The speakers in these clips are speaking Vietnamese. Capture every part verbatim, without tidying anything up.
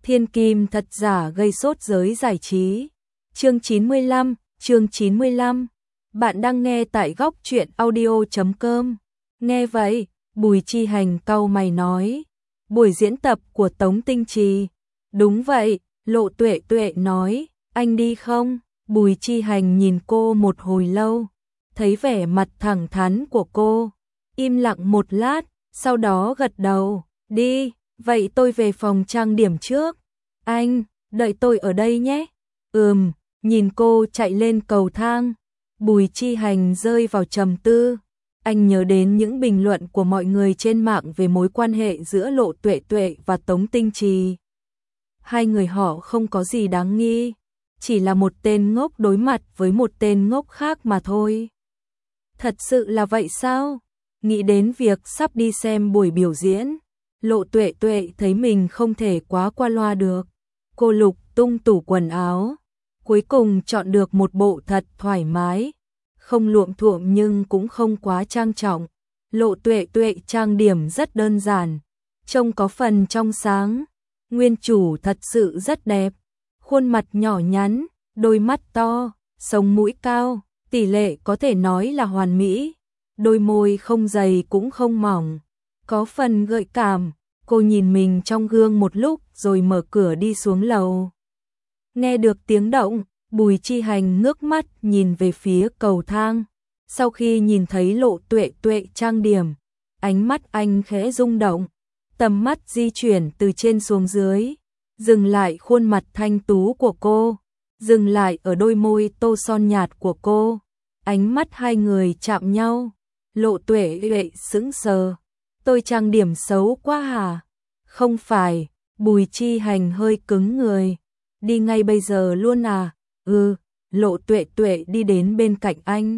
Thiên kim thật giả gây sốt giới giải trí. Chương chín mươi lăm, chương chín mươi lăm. Bạn đang nghe tại góc truyện audio chấm com. Nghe vậy, Bùi Chi Hành cau mày nói, buổi diễn tập của Tống Tinh Trì. Đúng vậy, Lộ Tuệ Tuệ nói, anh đi không? Bùi Chi Hành nhìn cô một hồi lâu, thấy vẻ mặt thẳng thắn của cô, im lặng một lát, sau đó gật đầu, đi, vậy tôi về phòng trang điểm trước. Anh, đợi tôi ở đây nhé. Ừm, nhìn cô chạy lên cầu thang, Bùi Chi Hành rơi vào trầm tư. Anh nhớ đến những bình luận của mọi người trên mạng về mối quan hệ giữa Lộ Tuệ Tuệ và Tống Tinh Trì. Hai người họ không có gì đáng nghi, chỉ là một tên ngốc đối mặt với một tên ngốc khác mà thôi. Thật sự là vậy sao? Nghĩ đến việc sắp đi xem buổi biểu diễn, Lộ Tuệ Tuệ thấy mình không thể quá qua loa được. Cô lục tung tủ quần áo, cuối cùng chọn được một bộ thật thoải mái, không luộm thuộm nhưng cũng không quá trang trọng. Lộ Tuệ Tuệ trang điểm rất đơn giản, trông có phần trong sáng. Nguyên chủ thật sự rất đẹp, khuôn mặt nhỏ nhắn, đôi mắt to, sống mũi cao, tỷ lệ có thể nói là hoàn mỹ. Đôi môi không dày cũng không mỏng, có phần gợi cảm. Cô nhìn mình trong gương một lúc rồi mở cửa đi xuống lầu. Nghe được tiếng động, Bùi Chi Hành ngước mắt nhìn về phía cầu thang. Sau khi nhìn thấy Lộ Tuệ Tuệ trang điểm, ánh mắt anh khẽ rung động. Tầm mắt di chuyển từ trên xuống dưới, dừng lại khuôn mặt thanh tú của cô, dừng lại ở đôi môi tô son nhạt của cô. Ánh mắt hai người chạm nhau, Lộ Tuệ Tuệ sững sờ. Tôi trang điểm xấu quá hả? Không phải, Bùi Chi Hành hơi cứng người. Đi ngay bây giờ luôn à? Ừ, Lộ Tuệ Tuệ đi đến bên cạnh anh.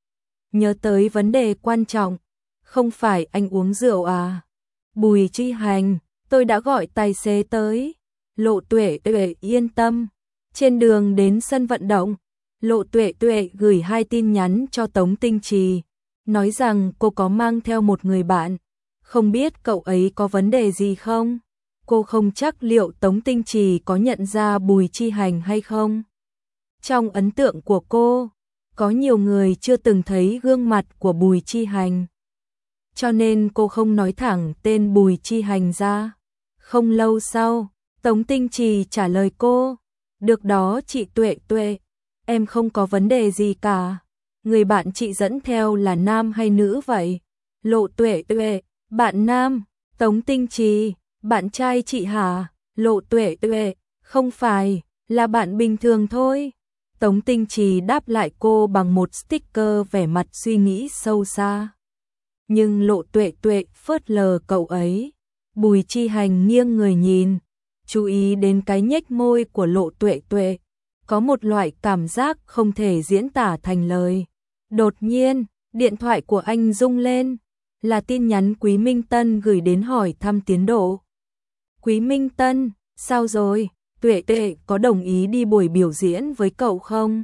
Nhớ tới vấn đề quan trọng, không phải anh uống rượu à? Bùi Chi Hành, tôi đã gọi tài xế tới. Lộ Tuệ Tuệ yên tâm. Trên đường đến sân vận động, Lộ Tuệ Tuệ gửi hai tin nhắn cho Tống Tinh Trì, nói rằng cô có mang theo một người bạn. Không biết cậu ấy có vấn đề gì không? Cô không chắc liệu Tống Tinh Trì có nhận ra Bùi Chi Hành hay không. Trong ấn tượng của cô, có nhiều người chưa từng thấy gương mặt của Bùi Chi Hành. Cho nên cô không nói thẳng tên Bùi Chi Hành ra. Không lâu sau, Tống Tinh Trì trả lời cô, được đó chị Tuệ Tuệ, em không có vấn đề gì cả. Người bạn chị dẫn theo là nam hay nữ vậy? Lộ Tuệ Tuệ, bạn nam. Tống Tinh Trì, bạn trai chị hả? Lộ Tuệ Tuệ, không phải, là bạn bình thường thôi. Tống Tinh Trì đáp lại cô bằng một sticker vẻ mặt suy nghĩ sâu xa. Nhưng Lộ Tuệ Tuệ phớt lờ cậu ấy. Bùi Chi Hành nghiêng người nhìn, chú ý đến cái nhếch môi của Lộ Tuệ Tuệ, có một loại cảm giác không thể diễn tả thành lời. Đột nhiên, điện thoại của anh rung lên, là tin nhắn Quý Minh Tân gửi đến hỏi thăm tiến độ. Quý Minh Tân, sao rồi? Tuệ Tuệ có đồng ý đi buổi biểu diễn với cậu không?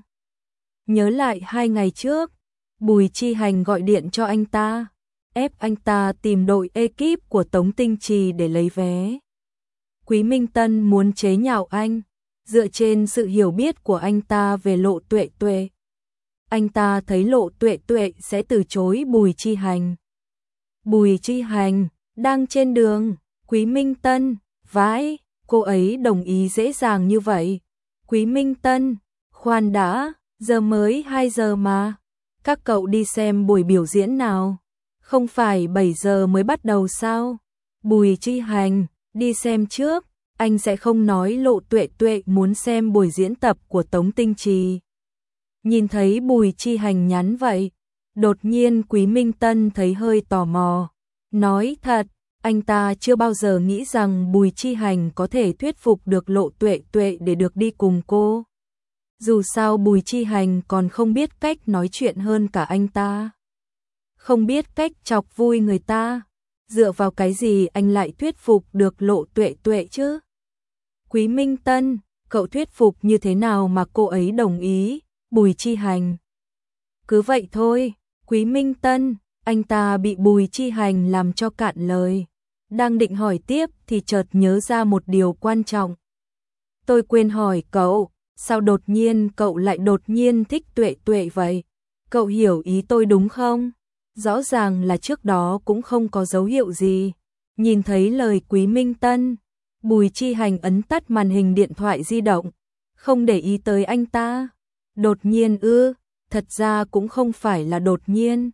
Nhớ lại hai ngày trước, Bùi Chi Hành gọi điện cho anh ta, ép anh ta tìm đội ekip của Tống Tinh Trì để lấy vé. Quý Minh Tân muốn chế nhạo anh, dựa trên sự hiểu biết của anh ta về Lộ Tuệ Tuệ. Anh ta thấy Lộ Tuệ Tuệ sẽ từ chối Bùi Chi Hành. Bùi Chi Hành, đang trên đường, Quý Minh Tân, vãi, cô ấy đồng ý dễ dàng như vậy. Quý Minh Tân, khoan đã, giờ mới hai giờ mà. Các cậu đi xem buổi biểu diễn nào? Không phải bảy giờ mới bắt đầu sao? Bùi Chi Hành, đi xem trước, anh sẽ không nói Lộ Tuệ Tuệ muốn xem buổi diễn tập của Tống Tinh Trì. Nhìn thấy Bùi Chi Hành nhắn vậy, đột nhiên Quý Minh Tân thấy hơi tò mò. Nói thật, anh ta chưa bao giờ nghĩ rằng Bùi Chi Hành có thể thuyết phục được Lộ Tuệ Tuệ để được đi cùng cô. Dù sao Bùi Chi Hành còn không biết cách nói chuyện hơn cả anh ta. Không biết cách chọc vui người ta. Dựa vào cái gì anh lại thuyết phục được Lộ Tuệ Tuệ chứ? Quý Minh Tân, cậu thuyết phục như thế nào mà cô ấy đồng ý? Bùi Chi Hành. Cứ vậy thôi, Quý Minh Tân, anh ta bị Bùi Chi Hành làm cho cạn lời. Đang định hỏi tiếp thì chợt nhớ ra một điều quan trọng. tôi quên hỏi cậu, sao đột nhiên cậu lại đột nhiên thích Tuệ Tuệ vậy? Cậu hiểu ý tôi đúng không? Rõ ràng là trước đó cũng không có dấu hiệu gì. Nhìn thấy lời Quý Minh Tân, Bùi Chi Hành ấn tắt màn hình điện thoại di động, không để ý tới anh ta. Đột nhiên ư? Thật ra cũng không phải là đột nhiên.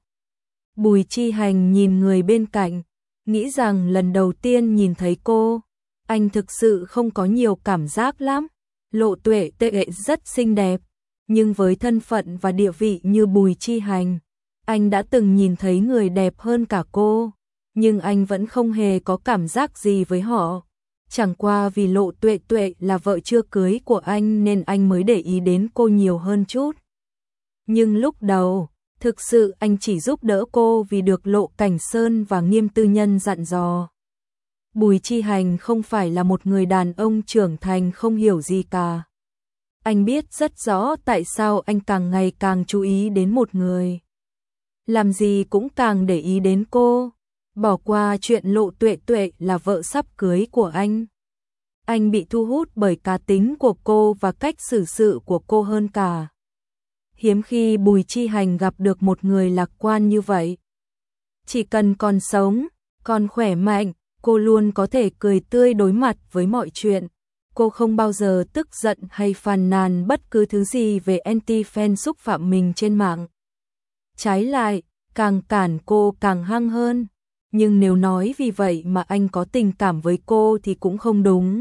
Bùi Chi Hành nhìn người bên cạnh, nghĩ rằng lần đầu tiên nhìn thấy cô, anh thực sự không có nhiều cảm giác lắm. Lộ Tuệ Tuệ rất xinh đẹp, nhưng với thân phận và địa vị như Bùi Chi Hành, anh đã từng nhìn thấy người đẹp hơn cả cô, nhưng anh vẫn không hề có cảm giác gì với họ. Chẳng qua vì Lộ Tuệ Tuệ là vợ chưa cưới của anh nên anh mới để ý đến cô nhiều hơn chút. Nhưng lúc đầu, thực sự anh chỉ giúp đỡ cô vì được Lộ Cảnh Sơn và Nghiêm Tư Nhân dặn dò. Bùi Chi Hành không phải là một người đàn ông trưởng thành không hiểu gì cả. Anh biết rất rõ tại sao anh càng ngày càng chú ý đến một người. Làm gì cũng càng để ý đến cô, bỏ qua chuyện Lộ Tuệ Tuệ là vợ sắp cưới của anh. Anh bị thu hút bởi cá tính của cô và cách xử sự của cô hơn cả. Hiếm khi Bùi Chi Hành gặp được một người lạc quan như vậy. Chỉ cần còn sống, còn khỏe mạnh, cô luôn có thể cười tươi đối mặt với mọi chuyện. Cô không bao giờ tức giận hay phàn nàn bất cứ thứ gì về anti-fan xúc phạm mình trên mạng. Trái lại, càng cản cô càng hăng hơn. Nhưng nếu nói vì vậy mà anh có tình cảm với cô thì cũng không đúng.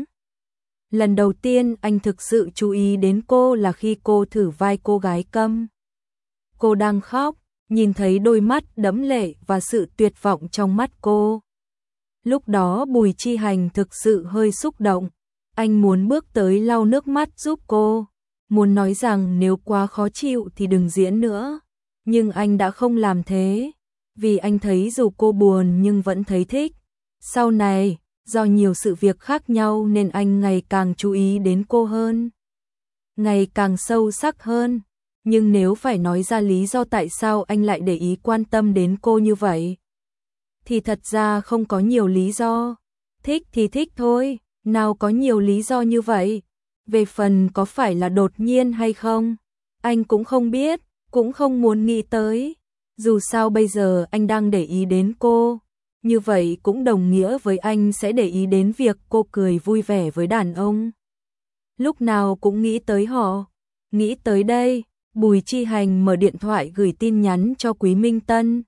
Lần đầu tiên anh thực sự chú ý đến cô là khi cô thử vai cô gái câm. Cô đang khóc, nhìn thấy đôi mắt đẫm lệ và sự tuyệt vọng trong mắt cô. Lúc đó Bùi Chi Hành thực sự hơi xúc động. Anh muốn bước tới lau nước mắt giúp cô, muốn nói rằng nếu quá khó chịu thì đừng diễn nữa. Nhưng anh đã không làm thế, vì anh thấy dù cô buồn nhưng vẫn thấy thích. Sau này, do nhiều sự việc khác nhau nên anh ngày càng chú ý đến cô hơn, ngày càng sâu sắc hơn. Nhưng nếu phải nói ra lý do tại sao anh lại để ý quan tâm đến cô như vậy, thì thật ra không có nhiều lý do. Thích thì thích thôi, nào có nhiều lý do như vậy. Về phần có phải là đột nhiên hay không, anh cũng không biết, cũng không muốn nghĩ tới. Dù sao bây giờ anh đang để ý đến cô, như vậy cũng đồng nghĩa với anh sẽ để ý đến việc cô cười vui vẻ với đàn ông. Lúc nào cũng nghĩ tới họ. Nghĩ tới đây, Bùi Chi Hành mở điện thoại gửi tin nhắn cho Quý Minh Tân.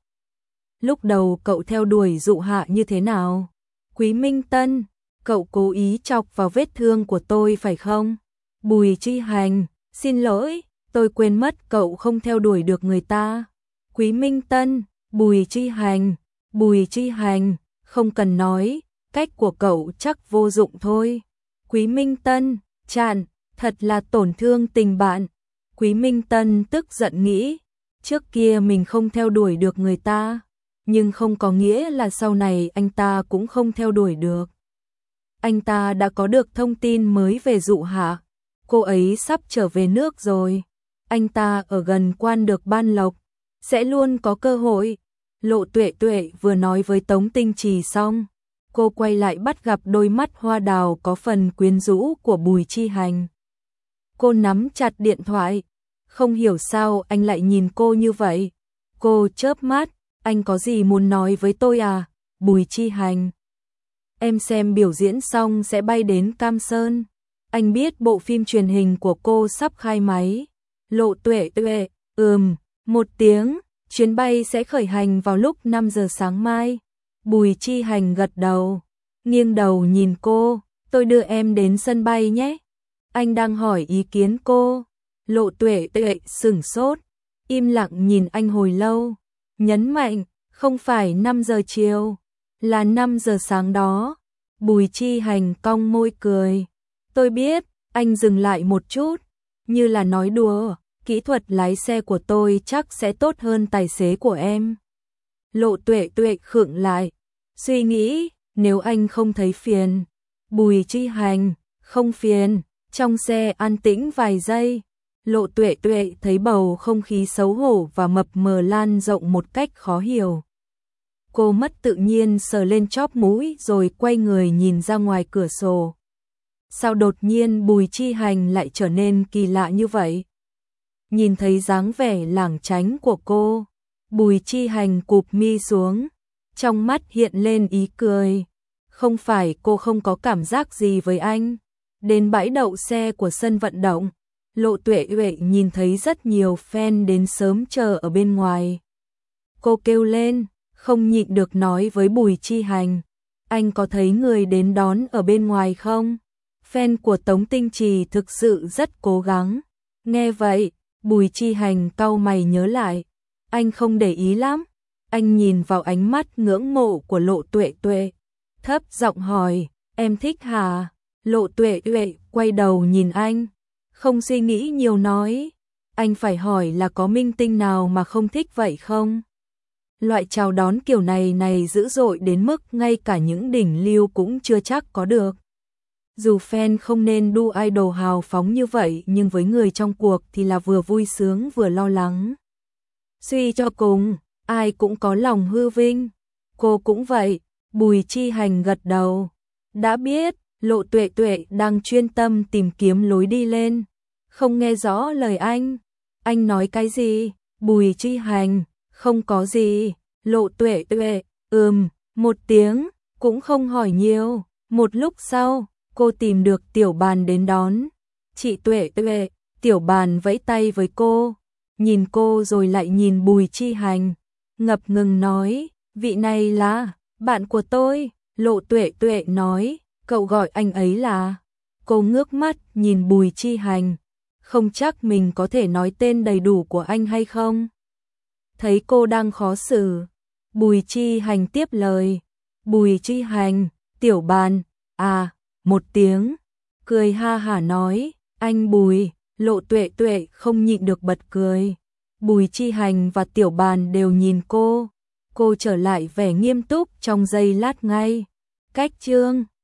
Lúc đầu cậu theo đuổi Dụ Hạ như thế nào? Quý Minh Tân, cậu cố ý chọc vào vết thương của tôi phải không? Bùi Chi Hành, xin lỗi, tôi quên mất cậu không theo đuổi được người ta. Quý Minh Tân, Bùi Chi Hành, Bùi Chi Hành, không cần nói, cách của cậu chắc vô dụng thôi. Quý Minh Tân, chạn, thật là tổn thương tình bạn. Quý Minh Tân tức giận nghĩ, trước kia mình không theo đuổi được người ta, nhưng không có nghĩa là sau này anh ta cũng không theo đuổi được. Anh ta đã có được thông tin mới về Dụ Hạ, cô ấy sắp trở về nước rồi. Anh ta ở gần Quan Được Ban Lộc, sẽ luôn có cơ hội. Lộ Tuệ Tuệ vừa nói với Tống Tinh Trì xong, cô quay lại bắt gặp đôi mắt hoa đào có phần quyến rũ của Bùi Chi Hành. Cô nắm chặt điện thoại, không hiểu sao anh lại nhìn cô như vậy. Cô chớp mắt, anh có gì muốn nói với tôi à? Bùi Chi Hành, em xem biểu diễn xong sẽ bay đến Cam Sơn. Anh biết bộ phim truyền hình của cô sắp khai máy. Lộ Tuệ Tuệ, ừm, một tiếng, chuyến bay sẽ khởi hành vào lúc năm giờ sáng mai. Bùi Chi Hành gật đầu, nghiêng đầu nhìn cô, tôi đưa em đến sân bay nhé. Anh đang hỏi ý kiến cô. Lộ Tuệ Tuệ sửng sốt, im lặng nhìn anh hồi lâu, nhấn mạnh, không phải năm giờ chiều, là năm giờ sáng đó. Bùi Chi Hành cong môi cười, tôi biết. Anh dừng lại một chút, như là nói đùa, kỹ thuật lái xe của tôi chắc sẽ tốt hơn tài xế của em. Lộ Tuệ Tuệ khựng lại, suy nghĩ, nếu anh không thấy phiền. Bùi Chi Hành, không phiền. Trong xe an tĩnh vài giây, Lộ Tuệ Tuệ thấy bầu không khí xấu hổ và mập mờ lan rộng một cách khó hiểu. Cô mất tự nhiên sờ lên chóp mũi rồi quay người nhìn ra ngoài cửa sổ. Sao đột nhiên Bùi Chi Hành lại trở nên kỳ lạ như vậy? Nhìn thấy dáng vẻ lảng tránh của cô, Bùi Chi Hành cụp mi xuống, trong mắt hiện lên ý cười. Không phải cô không có cảm giác gì với anh. Đến bãi đậu xe của sân vận động, Lộ Tuệ Tuệ nhìn thấy rất nhiều fan đến sớm chờ ở bên ngoài. Cô kêu lên, không nhịn được nói với Bùi Chi Hành, anh có thấy người đến đón ở bên ngoài không? Fan của Tống Tinh Trì thực sự rất cố gắng. Nghe vậy, Bùi Chi Hành cau mày nhớ lại, anh không để ý lắm. Anh nhìn vào ánh mắt ngưỡng mộ của Lộ Tuệ Tuệ, thấp giọng hỏi, em thích hả? Lộ Tuệ Tuệ quay đầu nhìn anh, không suy nghĩ nhiều nói, anh phải hỏi là có minh tinh nào mà không thích vậy không? Loại chào đón kiểu này này dữ dội đến mức ngay cả những đỉnh lưu cũng chưa chắc có được. Dù fan không nên đu idol hào phóng như vậy, nhưng với người trong cuộc thì là vừa vui sướng vừa lo lắng. Suy cho cùng, ai cũng có lòng hư vinh. Cô cũng vậy. Bùi Chi Hành gật đầu. Đã biết, Lộ Tuệ Tuệ đang chuyên tâm tìm kiếm lối đi lên. Không nghe rõ lời anh. Anh nói cái gì? Bùi Chi Hành, không có gì. Lộ Tuệ Tuệ, ừm, một tiếng, cũng không hỏi nhiều. Một lúc sau, cô tìm được Tiểu Bàn đến đón. Chị Tuệ Tuệ, Tiểu Bàn vẫy tay với cô. Nhìn cô rồi lại nhìn Bùi Chi Hành. Ngập ngừng nói, vị này là bạn của tôi. Lộ Tuệ Tuệ nói, cậu gọi anh ấy là. Cô ngước mắt nhìn Bùi Chi Hành. Không chắc mình có thể nói tên đầy đủ của anh hay không. Thấy cô đang khó xử, Bùi Chi Hành tiếp lời. Bùi Chi Hành, Tiểu Bàn, à, một tiếng. Cười ha hả nói, anh Bùi. Lộ Tuệ Tuệ không nhịn được bật cười. Bùi Chi Hành và Tiểu Bàn đều nhìn cô. Cô trở lại vẻ nghiêm túc trong giây lát ngay. Cách chương